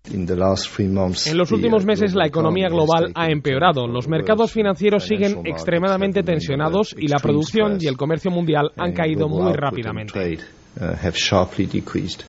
En los últimos meses la economía global ha empeorado. Los mercados financieros siguen extremadamente tensionados y la producción y el comercio mundial han caído muy rápidamente.